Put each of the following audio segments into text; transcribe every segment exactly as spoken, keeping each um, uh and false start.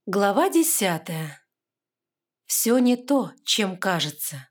Глава десятая. Все не то, чем кажется.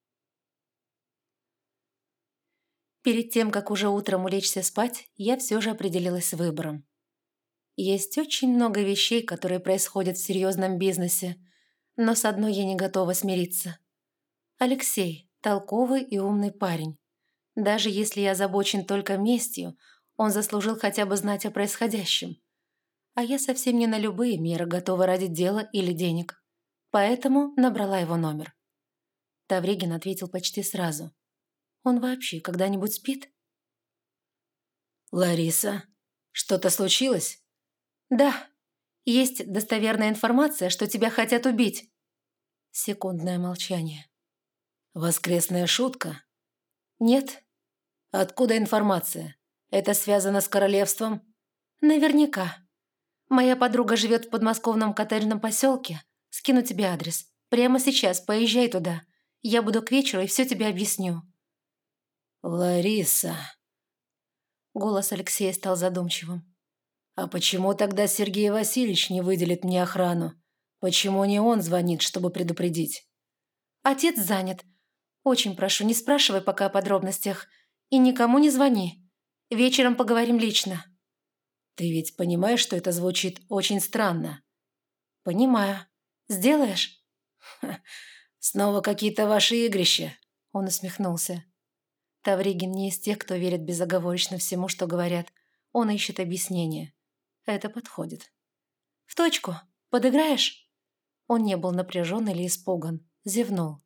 Перед тем, как уже утром улечься спать, я все же определилась с выбором. Есть очень много вещей, которые происходят в серьезном бизнесе, но с одной я не готова смириться. Алексей– толковый и умный парень. Даже если я озабочен только местью, он заслужил хотя бы знать о происходящем. А я совсем не на любые меры готова ради дела или денег. Поэтому набрала его номер. Тавригин ответил почти сразу. Он вообще когда-нибудь спит? «Лариса, что-то случилось?» Да, есть достоверная информация, что тебя хотят убить. Секундное молчание. «Воскресная шутка?» Нет? «Откуда информация? Это связано с королевством?» Наверняка. Моя подруга живет в подмосковном коттеджном поселке. Скину тебе адрес. Прямо сейчас поезжай туда. Я буду к вечеру и все тебе объясню. «Лариса...» Голос Алексея стал задумчивым. «А почему тогда Сергей Васильевич не выделит мне охрану? Почему не он звонит, чтобы предупредить?» Отец занят. Очень прошу, не спрашивай пока о подробностях. И никому не звони. Вечером поговорим лично. «Ты ведь понимаешь, что это звучит очень странно?» Понимаю. Сделаешь? Ха, снова какие-то ваши игрища?» Он усмехнулся. Тавригин не из тех, кто верит безоговорочно всему, что говорят. Он ищет объяснение. Это подходит. В точку. Подыграешь? Он не был напряжен или испуган. Зевнул.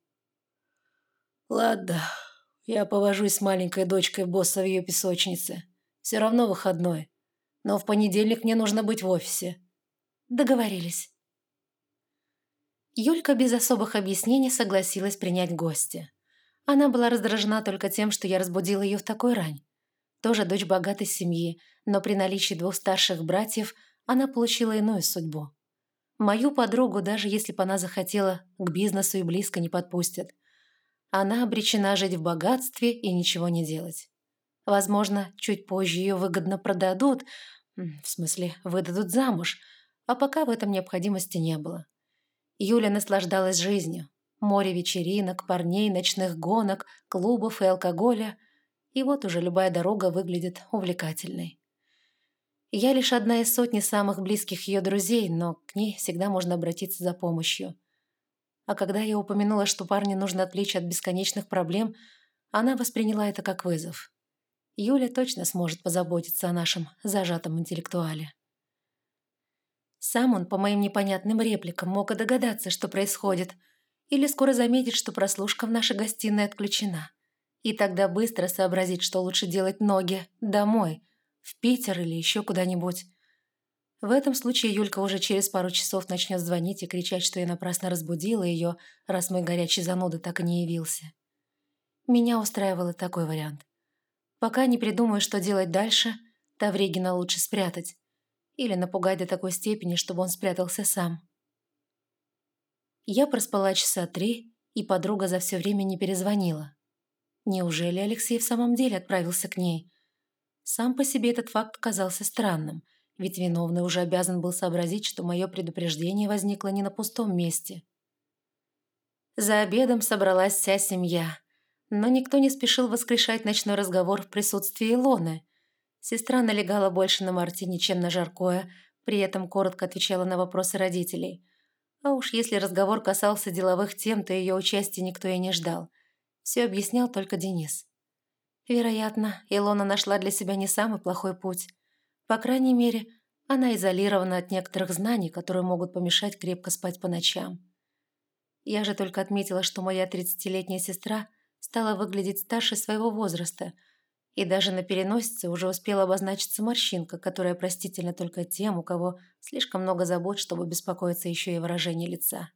«Ладно, я повожусь с маленькой дочкой босса в ее песочнице. Все равно выходной. Но в понедельник мне нужно быть в офисе». Договорились. Юлька без особых объяснений согласилась принять гостя. Она была раздражена только тем, что я разбудила ее в такой рань. Тоже дочь богатой семьи, но при наличии двух старших братьев она получила иную судьбу. Мою подругу, даже если бы она захотела, к бизнесу и близко не подпустят. Она обречена жить в богатстве и ничего не делать. Возможно, чуть позже ее выгодно продадут, м, в смысле, выдадут замуж, а пока в этом необходимости не было. Юля наслаждалась жизнью. Море вечеринок, парней, ночных гонок, клубов и алкоголя. И вот уже любая дорога выглядит увлекательной. Я лишь одна из сотни самых близких ее друзей, но к ней всегда можно обратиться за помощью. А когда я упомянула, что парня нужно отвлечь от бесконечных проблем, она восприняла это как вызов. Юля точно сможет позаботиться о нашем зажатом интеллектуале. Сам он по моим непонятным репликам мог и догадаться, что происходит, или скоро заметит, что прослушка в нашей гостиной отключена. И тогда быстро сообразит, что лучше делать ноги домой, в Питер или еще куда-нибудь. В этом случае Юлька уже через пару часов начнет звонить и кричать, что я напрасно разбудила ее, раз мой горячий зануда так и не явился. Меня устраивал и такой вариант. Пока не придумаю, что делать дальше, Тавригина лучше спрятать. Или напугать до такой степени, чтобы он спрятался сам. Я проспала часа три, и подруга за все время не перезвонила. Неужели Алексей в самом деле отправился к ней? Сам по себе этот факт казался странным, ведь виновный уже обязан был сообразить, что мое предупреждение возникло не на пустом месте. За обедом собралась вся семья, но никто не спешил воскрешать ночной разговор в присутствии Илоны. Сестра налегала больше на мартини, чем на жаркое, при этом коротко отвечала на вопросы родителей. А уж если разговор касался деловых тем, то ее участия никто и не ждал. Все объяснял только Денис. Вероятно, Илона нашла для себя не самый плохой путь. По крайней мере, она изолирована от некоторых знаний, которые могут помешать крепко спать по ночам. Я же только отметила, что моя тридцатилетняя сестра стала выглядеть старше своего возраста, и даже на переносице уже успела обозначиться морщинка, которая простительна только тем, у кого слишком много забот, чтобы беспокоиться еще и выражение лица.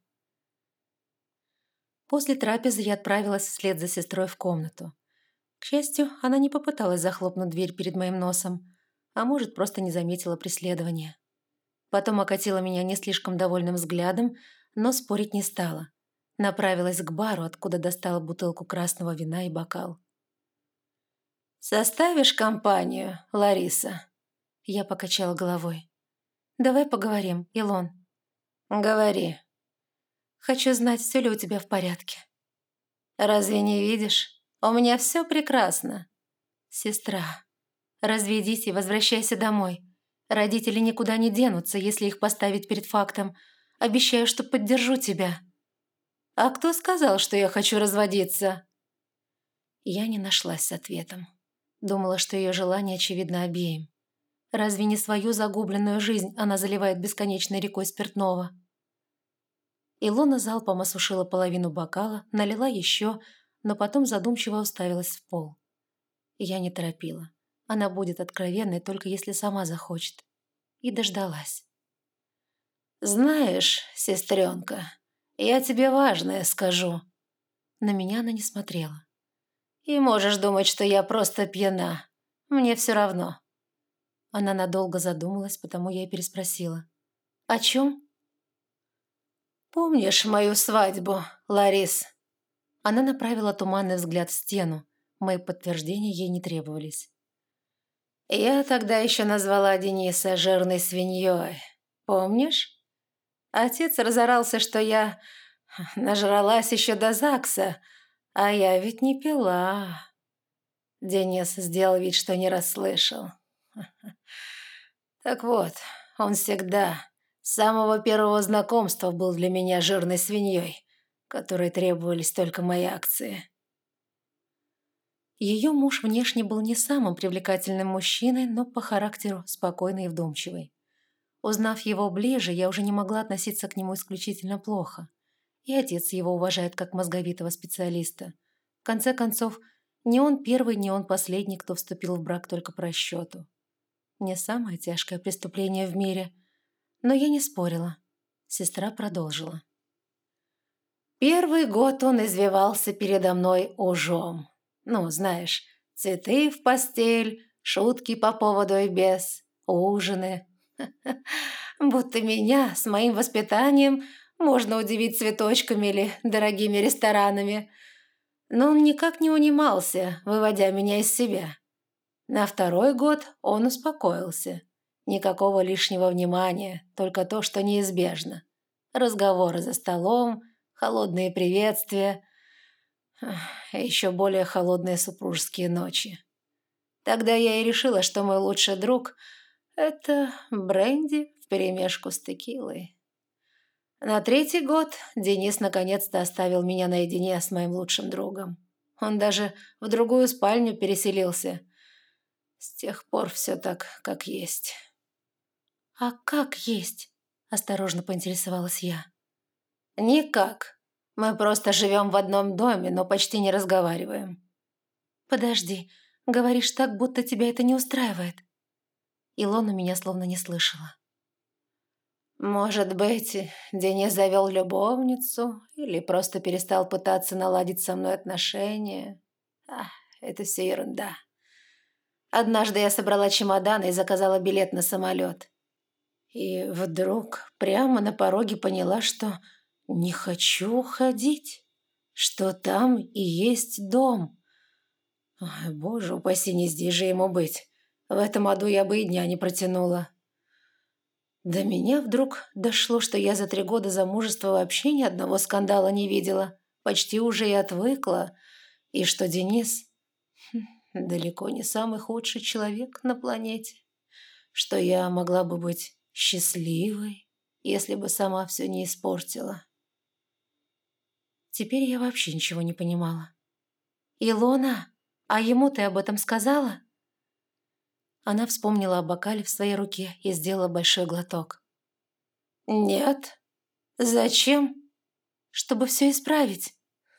После трапезы я отправилась вслед за сестрой в комнату. К счастью, она не попыталась захлопнуть дверь перед моим носом, а может, просто не заметила преследования. Потом окатила меня не слишком довольным взглядом, но спорить не стала. Направилась к бару, откуда достала бутылку красного вина и бокал. «Составишь компанию, Лариса?» Я покачала головой. «Давай поговорим, Илон». Говори. Хочу знать, все ли у тебя в порядке. Разве не видишь? У меня все прекрасно. Сестра, разведись и возвращайся домой. Родители никуда не денутся, если их поставить перед фактом. Обещаю, что поддержу тебя. А кто сказал, что я хочу разводиться? Я не нашлась с ответом. Думала, что ее желание очевидно обеим. Разве не свою загубленную жизнь она заливает бесконечной рекой спиртного? Илона залпом осушила половину бокала, налила еще, но потом задумчиво уставилась в пол. Я не торопила. Она будет откровенной, только если сама захочет. И дождалась. «Знаешь, сестренка, я тебе важное скажу». На меня она не смотрела. «И можешь думать, что я просто пьяна. Мне все равно». Она надолго задумалась, потому я и переспросила. «О чем?» «Помнишь мою свадьбу, Ларис?» Она направила туманный взгляд в стену. Мои подтверждения ей не требовались. «Я тогда еще назвала Дениса жирной свиньей. Помнишь? Отец разорался, что я нажралась еще до ЗАГСа, а я ведь не пила». Денис сделал вид, что не расслышал. Так вот, он всегда, с самого первого знакомства, был для меня жирной свиньей, которой требовались только мои акции. Ее муж внешне был не самым привлекательным мужчиной, но по характеру спокойный и вдумчивый. Узнав его ближе, я уже не могла относиться к нему исключительно плохо. И отец его уважает как мозговитого специалиста. В конце концов, не он первый, не он последний, кто вступил в брак только по расчету. Не самое тяжкое преступление в мире. Но я не спорила. Сестра продолжила. Первый год он извивался передо мной ужом. Ну, знаешь, цветы в постель, шутки по поводу и без, ужины. Будто меня с моим воспитанием можно удивить цветочками или дорогими ресторанами. Но он никак не унимался, выводя меня из себя. На второй год он успокоился. Никакого лишнего внимания, только то, что неизбежно. Разговоры за столом, холодные приветствия, а еще более холодные супружеские ночи. Тогда я и решила, что мой лучший друг – это бренди вперемешку с текилой. На третий год Денис наконец-то оставил меня наедине с моим лучшим другом. Он даже в другую спальню переселился. С тех пор все так, как есть. «А как есть?» – осторожно поинтересовалась я. «Никак. Мы просто живем в одном доме, но почти не разговариваем». «Подожди, говоришь так, будто тебя это не устраивает». Илона меня словно не слышала. «Может быть, Денис завел любовницу или просто перестал пытаться наладить со мной отношения. А, это все ерунда. Однажды я собрала чемоданы и заказала билет на самолет. И вдруг прямо на пороге поняла, что не хочу уходить, что там и есть дом. Ой, боже упаси, не здесь же ему быть. В этом аду я бы и дня не протянула». До меня вдруг дошло, что я за три года замужества вообще ни одного скандала не видела, почти уже и отвыкла, и что Денис хм, далеко не самый худший человек на планете, что я могла бы быть счастливой, если бы сама все не испортила. Теперь я вообще ничего не понимала. «Илона, а ему ты об этом сказала?» Она вспомнила о бокале в своей руке и сделала большой глоток. «Нет. Зачем?» «Чтобы все исправить».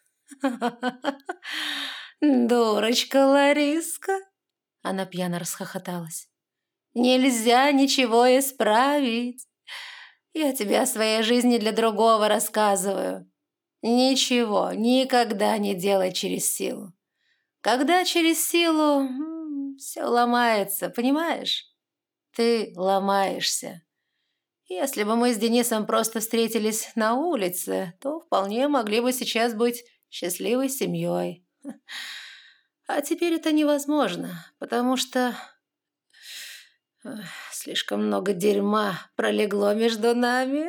«Дурочка Лариска!» Она пьяно расхохоталась. «Нельзя ничего исправить. Я тебе о своей жизни для другого рассказываю. Ничего никогда не делай через силу. Когда через силу, все ломается, понимаешь? Ты ломаешься. Если бы мы с Денисом просто встретились на улице, то вполне могли бы сейчас быть счастливой семьей. А теперь это невозможно, потому что... Эх, слишком много дерьма пролегло между нами.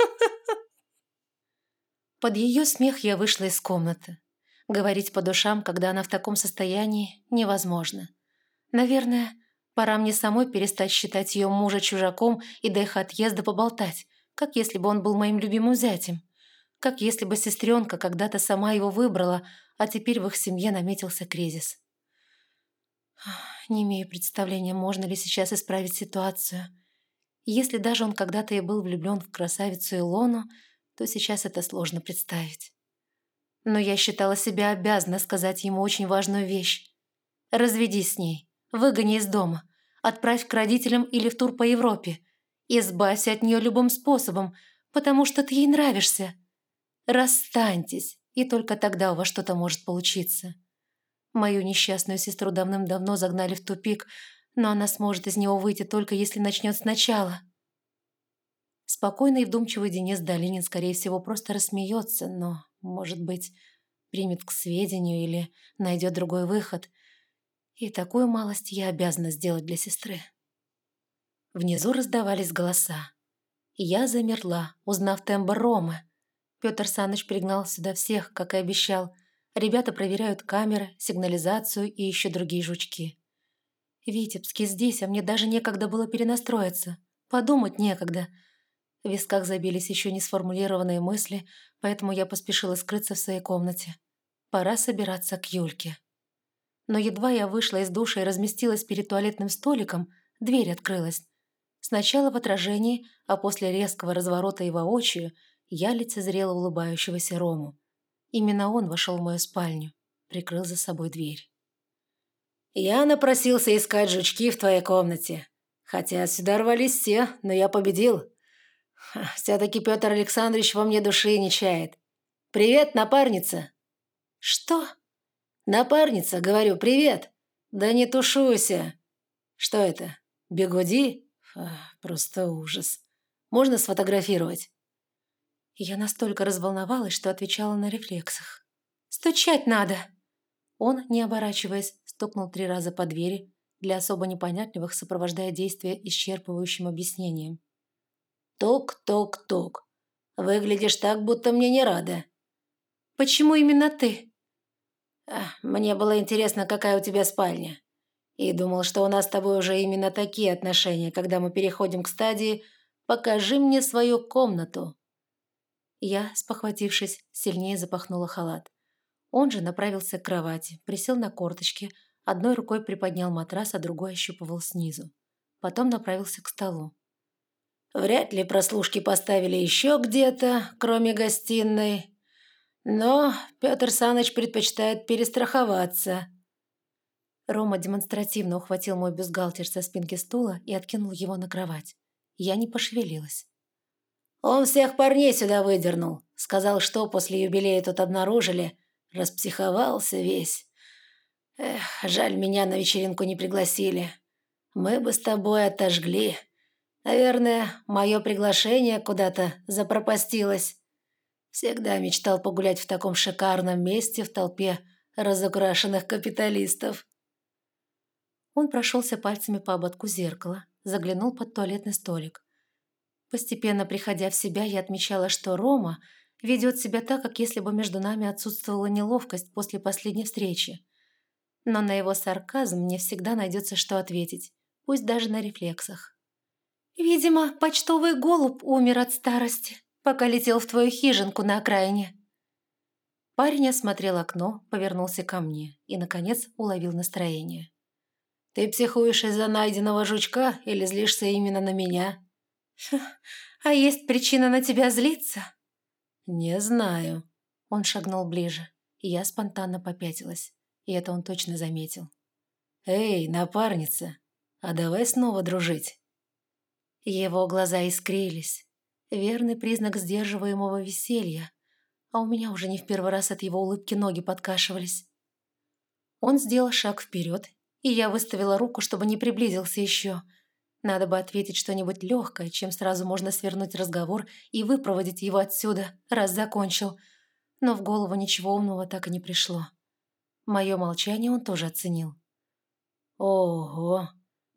Под ее смех я вышла из комнаты. Говорить по душам, когда она в таком состоянии, невозможно. Наверное, пора мне самой перестать считать ее мужа чужаком и до их отъезда поболтать, как если бы он был моим любимым зятем. Как если бы сестренка когда-то сама его выбрала, а теперь в их семье наметился кризис. Не имею представления, можно ли сейчас исправить ситуацию. Если даже он когда-то и был влюблен в красавицу Илону, то сейчас это сложно представить. Но я считала себя обязана сказать ему очень важную вещь. Разведись с ней, выгони из дома, отправь к родителям или в тур по Европе. Избавься от нее любым способом, потому что ты ей нравишься. Расстаньтесь, и только тогда у вас что-то может получиться. Мою несчастную сестру давным-давно загнали в тупик, но она сможет из него выйти только если начнет сначала. Спокойный и вдумчивый Денис Долинин, скорее всего, просто рассмеется, но, может быть, примет к сведению или найдет другой выход. И такую малость я обязана сделать для сестры. Внизу раздавались голоса. И я замерла, узнав тембр Ромы. Петр Саныч пригнал сюда всех, как и обещал. Ребята проверяют камеры, сигнализацию и еще другие жучки. Витебский здесь, а мне даже некогда было перенастроиться. Подумать некогда. В висках забились еще не сформулированные мысли, поэтому я поспешила скрыться в своей комнате. Пора собираться к Юльке. Но едва я вышла из душа и разместилась перед туалетным столиком, дверь открылась. Сначала в отражении, а после резкого разворота и воочию я лицезрела улыбающегося Рому. Именно он вошел в мою спальню, прикрыл за собой дверь. Я напросился искать жучки в твоей комнате. Хотя сюда рвались все, но я победил. Все-таки Петр Александрович во мне души не чает. Привет, напарница. Что? Напарница, говорю, привет. Да не тушуйся. Что это? Бигуди? Фу, просто ужас. Можно сфотографировать? Я настолько разволновалась, что отвечала на рефлексах. «Стучать надо!» Он, не оборачиваясь, стукнул три раза по двери, для особо непонятливых сопровождая действие исчерпывающим объяснением. Тук-тук-тук. Выглядишь так, будто мне не рада. «Почему именно ты?» Мне было интересно, какая у тебя спальня. И думал, что у нас с тобой уже именно такие отношения, когда мы переходим к стадии «покажи мне свою комнату». Я, спохватившись, сильнее запахнула халат. Он же направился к кровати, присел на корточки, одной рукой приподнял матрас, а другой ощупывал снизу. Потом направился к столу. Вряд ли прослушки поставили еще где-то, кроме гостиной. Но Петр Саныч предпочитает перестраховаться. Рома демонстративно ухватил мой бюстгальтер со спинки стула и откинул его на кровать. Я не пошевелилась. Он всех парней сюда выдернул. Сказал, что после юбилея тут обнаружили. Распсиховался весь. Эх, жаль, меня на вечеринку не пригласили. Мы бы с тобой отожгли. Наверное, мое приглашение куда-то запропастилось. Всегда мечтал погулять в таком шикарном месте в толпе разукрашенных капиталистов. Он прошелся пальцами по ободку зеркала, заглянул под туалетный столик. Постепенно приходя в себя, я отмечала, что Рома ведет себя так, как если бы между нами отсутствовала неловкость после последней встречи. Но на его сарказм мне всегда найдется, что ответить, пусть даже на рефлексах. «Видимо, почтовый голубь умер от старости, пока летел в твою хижинку на окраине». Парень осмотрел окно, повернулся ко мне и, наконец, уловил настроение. «Ты психуешь из-за найденного жучка или злишься именно на меня?» «А есть причина на тебя злиться?» «Не знаю». Он шагнул ближе, и я спонтанно попятилась. И это он точно заметил. «Эй, напарница, а давай снова дружить?» Его глаза искрились. Верный признак сдерживаемого веселья. А у меня уже не в первый раз от его улыбки ноги подкашивались. Он сделал шаг вперед, и я выставила руку, чтобы не приблизился еще. Надо бы ответить что-нибудь легкое, чем сразу можно свернуть разговор и выпроводить его отсюда, раз закончил. Но в голову ничего умного так и не пришло. Мое молчание он тоже оценил. «Ого,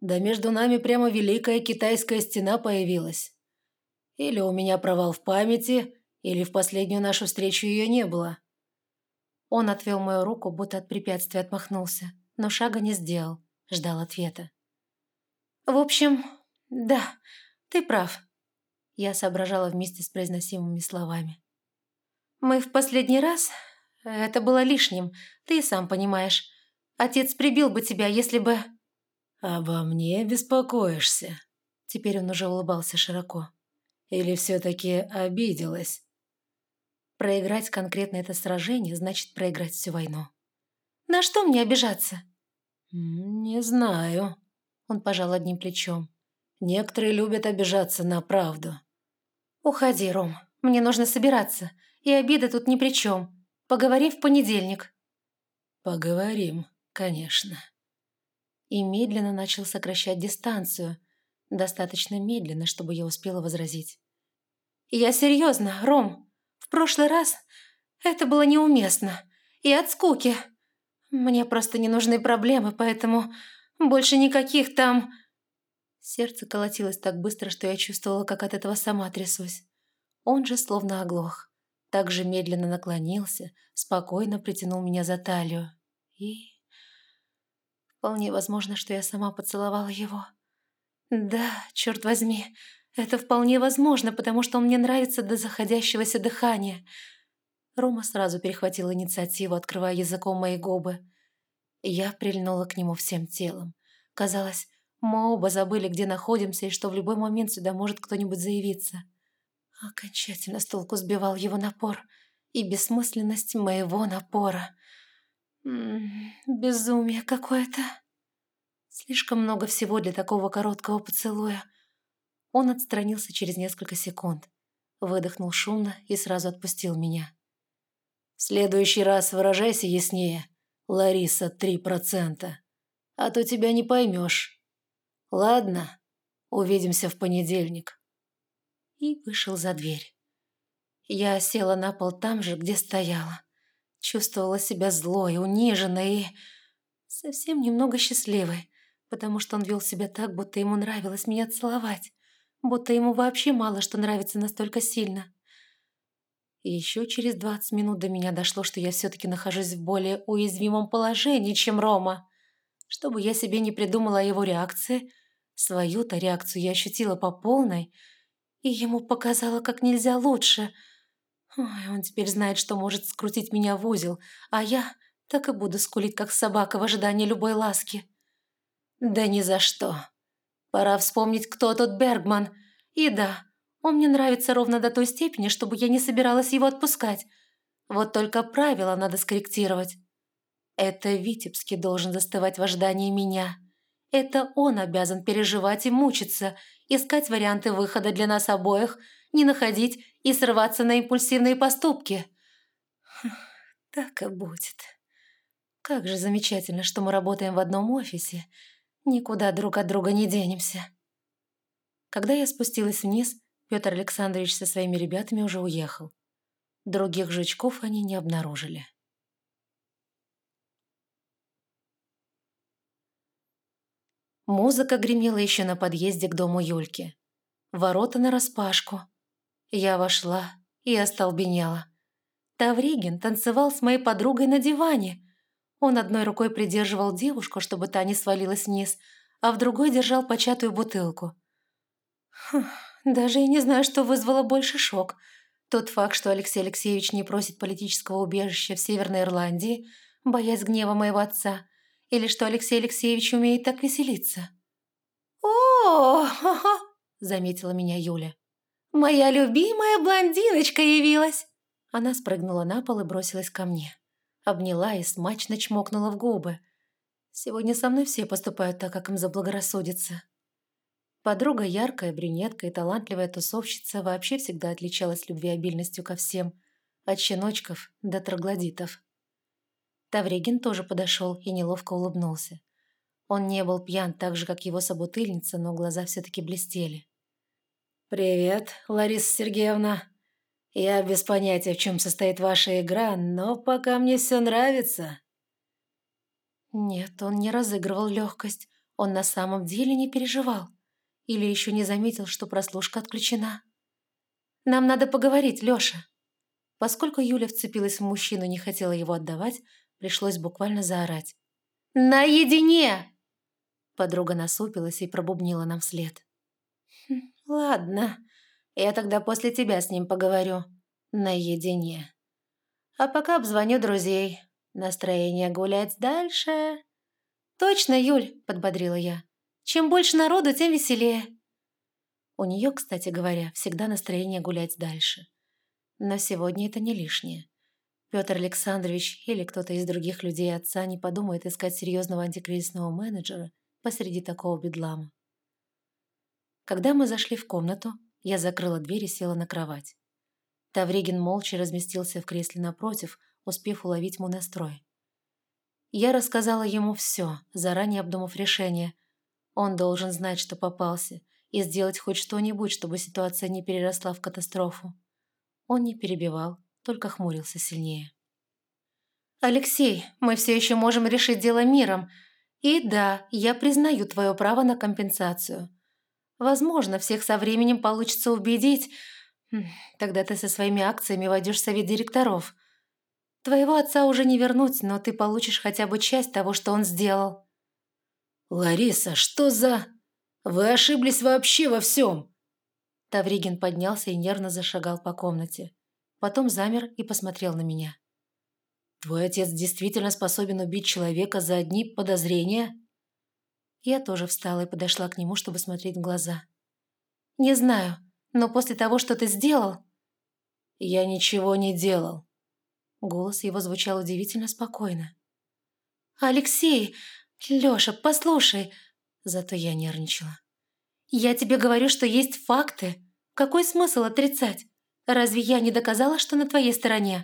Да между нами прямо великая китайская стена появилась. Или у меня провал в памяти, или в последнюю нашу встречу ее не было». Он отвел мою руку, будто от препятствия отмахнулся, но шага не сделал, ждал ответа. «В общем, да, ты прав», – я соображала вместе с произносимыми словами. «Мы в последний раз... Это было лишним, ты и сам понимаешь. Отец прибил бы тебя, если бы...» «Обо мне беспокоишься?» Теперь он уже улыбался широко. «Или все-таки обиделась?» Проиграть конкретно это сражение значит проиграть всю войну. «На что мне обижаться?» «Не знаю», – он пожал одним плечом. «Некоторые любят обижаться на правду». «Уходи, Ром, мне нужно собираться, и обида тут ни при чем. Поговорим в понедельник». «Поговорим, конечно». И медленно начал сокращать дистанцию. Достаточно медленно, чтобы я успела возразить. «Я серьезно, Ром. В прошлый раз это было неуместно. И от скуки. Мне просто не нужны проблемы, поэтому больше никаких там...» Сердце колотилось так быстро, что я чувствовала, как от этого сама трясусь. Он же словно оглох. Так же медленно наклонился, спокойно притянул меня за талию. И... Вполне возможно, что я сама поцеловала его. Да, черт возьми, это вполне возможно, потому что он мне нравится до заходящегося дыхания. Рома сразу перехватил инициативу, открывая языком мои губы. Я прильнула к нему всем телом. Казалось, мы оба забыли, где находимся, и что в любой момент сюда может кто-нибудь заявиться. Окончательно с толку сбивал его напор и бессмысленность моего напора. М-м, безумие какое-то. Слишком много всего для такого короткого поцелуя. Он отстранился через несколько секунд, выдохнул шумно и сразу отпустил меня. «В следующий раз выражайся яснее, Лариса, три процента, а то тебя не поймешь. Ладно, увидимся в понедельник». И вышел за дверь. Я села на пол там же, где стояла. Чувствовала себя злой, униженной и совсем немного счастливой, потому что он вел себя так, будто ему нравилось меня целовать, будто ему вообще мало что нравится настолько сильно. И еще через двадцать минут до меня дошло, что я все-таки нахожусь в более уязвимом положении, чем Рома. Что бы я себе не придумала о его реакции, свою-то реакцию я ощутила по полной, и ему показала как нельзя лучше. Ой, он теперь знает, что может скрутить меня в узел, а я так и буду скулить, как собака в ожидании любой ласки. Да ни за что. Пора вспомнить, кто тот Бергман. И да, он мне нравится ровно до той степени, чтобы я не собиралась его отпускать. Вот только правила надо скорректировать. Это Витебский должен застывать в ожидании меня. Это он обязан переживать и мучиться, искать варианты выхода для нас обоих, не находить и срываться на импульсивные поступки. Так и будет. Как же замечательно, что мы работаем в одном офисе. Никуда друг от друга не денемся. Когда я спустилась вниз, Петр Александрович со своими ребятами уже уехал. Других жучков они не обнаружили. Музыка гремела еще на подъезде к дому Юльки. Ворота нараспашку. Я вошла и остолбенела. Тавригин танцевал с моей подругой на диване. Он одной рукой придерживал девушку, чтобы та не свалилась вниз, а в другой держал початую бутылку. Хм, даже и не знаю, что вызвало больше шок. Тот факт, что Алексей Алексеевич не просит политического убежища в Северной Ирландии, боясь гнева моего отца, или что Алексей Алексеевич умеет так веселиться. «О, ха-ха!» – заметила меня Юля. «Моя любимая блондиночка явилась!» Она спрыгнула на пол и бросилась ко мне. Обняла и смачно чмокнула в губы. Сегодня со мной все поступают так, как им заблагорассудится. Подруга яркая, брюнетка и талантливая тусовщица вообще всегда отличалась любвеобильностью ко всем, от щеночков до троглодитов. Тавригин тоже подошел и неловко улыбнулся. Он не был пьян так же, как его собутыльница, но глаза все-таки блестели. «Привет, Лариса Сергеевна. Я без понятия, в чем состоит ваша игра, но пока мне все нравится». Нет, он не разыгрывал легкость. Он на самом деле не переживал? Или еще не заметил, что прослушка отключена? «Нам надо поговорить, Леша». Поскольку Юля вцепилась в мужчину и не хотела его отдавать, пришлось буквально заорать. «Наедине!» Подруга насупилась и пробубнила нам вслед. «Хм, ладно, я тогда после тебя с ним поговорю. Наедине. А пока обзвоню друзей. Настроение гулять дальше». «Точно, Юль», — подбодрила я. «Чем больше народу, тем веселее». У нее, кстати говоря, всегда настроение гулять дальше. Но сегодня это не лишнее. Петр Александрович или кто-то из других людей отца не подумает искать серьезного антикризисного менеджера посреди такого бедлама. Когда мы зашли в комнату, я закрыла дверь и села на кровать. Тавригин молча разместился в кресле напротив, успев уловить мой настрой. Я рассказала ему все, заранее обдумав решение. Он должен знать, что попался, и сделать хоть что-нибудь, чтобы ситуация не переросла в катастрофу. Он не перебивал, только хмурился сильнее. «Алексей, мы все еще можем решить дело миром. И да, я признаю твое право на компенсацию. Возможно, всех со временем получится убедить. Тогда ты со своими акциями войдешь в совет директоров. Твоего отца уже не вернуть, но ты получишь хотя бы часть того, что он сделал». «Лариса, что за... Вы ошиблись вообще во всем!» Тавригин поднялся и нервно зашагал по комнате. Потом замер и посмотрел на меня. «Твой отец действительно способен убить человека за одни подозрения?» Я тоже встала и подошла к нему, чтобы смотреть в глаза. «Не знаю, но после того, что ты сделал...» «Я ничего не делал». Голос его звучал удивительно спокойно. «Алексей! Леша, послушай!» Зато я нервничала. «Я тебе говорю, что есть факты. Какой смысл отрицать? Разве я не доказала, что на твоей стороне?»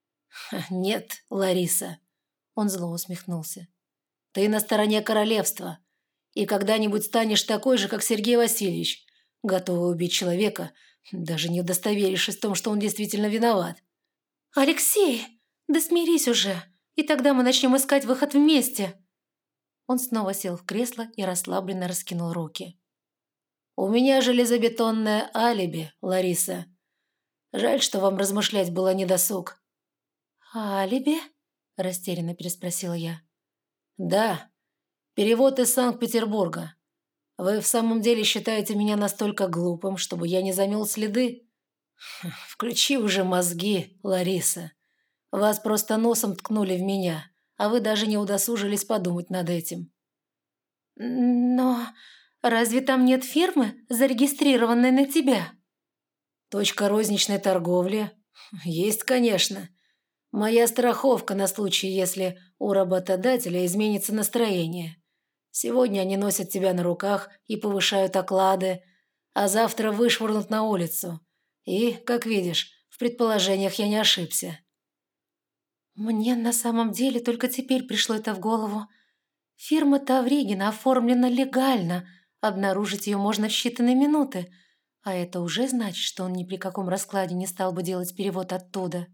«Нет, Лариса», — он зло усмехнулся. «Ты на стороне королевства, и когда-нибудь станешь такой же, как Сергей Васильевич, готовый убить человека, даже не удостоверившись в том, что он действительно виноват». «Алексей, да смирись уже, и тогда мы начнем искать выход вместе». Он снова сел в кресло и расслабленно раскинул руки. «У меня железобетонное алиби, Лариса. Жаль, что вам размышлять было недосуг». «Алиби?» – растерянно переспросила я. «Да, перевод из Санкт-Петербурга. Вы в самом деле считаете меня настолько глупым, чтобы я не замел следы? Включи уже мозги, Лариса. Вас просто носом ткнули в меня, а вы даже не удосужились подумать над этим». «Но разве там нет фирмы, зарегистрированной на тебя?» «Точка розничной торговли? Есть, конечно. Моя страховка на случай, если у работодателя изменится настроение. Сегодня они носят тебя на руках и повышают оклады, а завтра вышвырнут на улицу. И, как видишь, в предположениях я не ошибся». «Мне на самом деле только теперь пришло это в голову. Фирма Тавригина оформлена легально, обнаружить ее можно в считанные минуты, а это уже значит, что он ни при каком раскладе не стал бы делать перевод оттуда».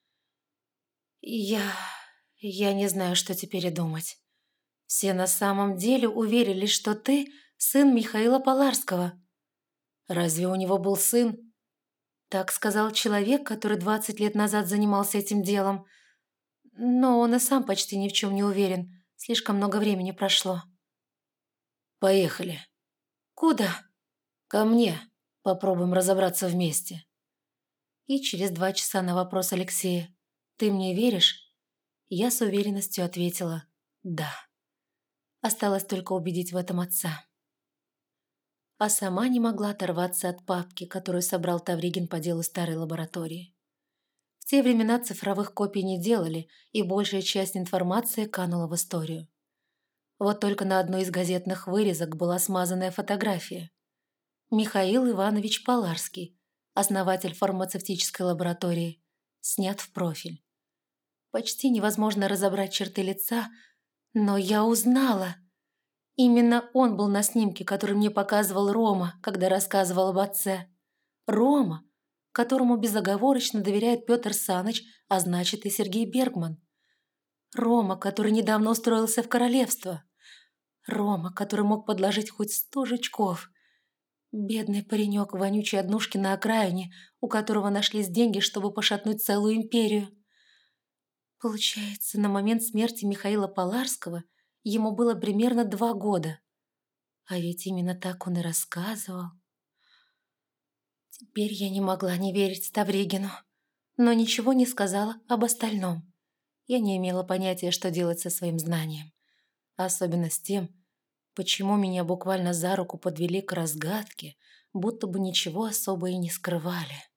«Я... я не знаю, что теперь и думать. Все на самом деле уверили, что ты сын Михаила Поларского». «Разве у него был сын?» Так сказал человек, который двадцать лет назад занимался этим делом. Но он и сам почти ни в чем не уверен. Слишком много времени прошло. «Поехали». «Куда?» «Ко мне. Попробуем разобраться вместе». И через два часа на вопрос Алексея: «Ты мне веришь?» Я с уверенностью ответила «да». Осталось только убедить в этом отца. А сама не могла оторваться от папки, которую собрал Тавригин по делу старой лаборатории. В те времена цифровых копий не делали, и большая часть информации канула в историю. Вот только на одной из газетных вырезок была смазанная фотография. Михаил Иванович Поларский, основатель фармацевтической лаборатории, снят в профиль. Почти невозможно разобрать черты лица, но я узнала. Именно он был на снимке, который мне показывал Рома, когда рассказывал об отце. Рома, которому безоговорочно доверяет Петр Саныч, а значит и Сергей Бергман. Рома, который недавно устроился в королевство. Рома, который мог подложить хоть сто жучков. Бедный паренек в вонючей однушке на окраине, у которого нашлись деньги, чтобы пошатнуть целую империю. Получается, на момент смерти Михаила Поларского ему было примерно два года. А ведь именно так он и рассказывал. Теперь я не могла не верить Ставригину, но ничего не сказала об остальном. Я не имела понятия, что делать со своим знанием. Особенно с тем, почему меня буквально за руку подвели к разгадке, будто бы ничего особо и не скрывали.